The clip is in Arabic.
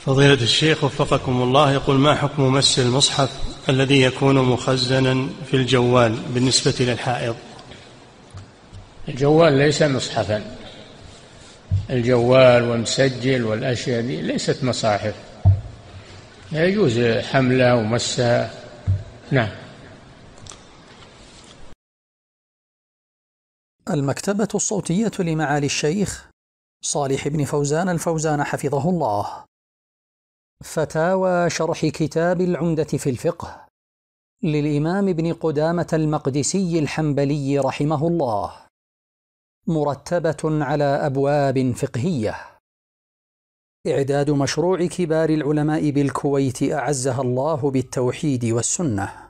فضيلة الشيخ وفقكم الله، يقول: ما حكم مس المصحف الذي يكون مخزنا في الجوال بالنسبة للحائض؟ الجوال ليس مصحفا، الجوال والمسجل والأشياء دي ليست مصاحف، يجوز حملها ومسها. نعم. المكتبة الصوتية لمعالي الشيخ صالح بن فوزان الفوزان حفظه الله، فتاوى شرح كتاب العمدة في الفقه للإمام ابن قدامة المقدسي الحنبلي رحمه الله، مرتبة على أبواب فقهية، إعداد مشروع كبار العلماء بالكويت أعزها الله بالتوحيد والسنة.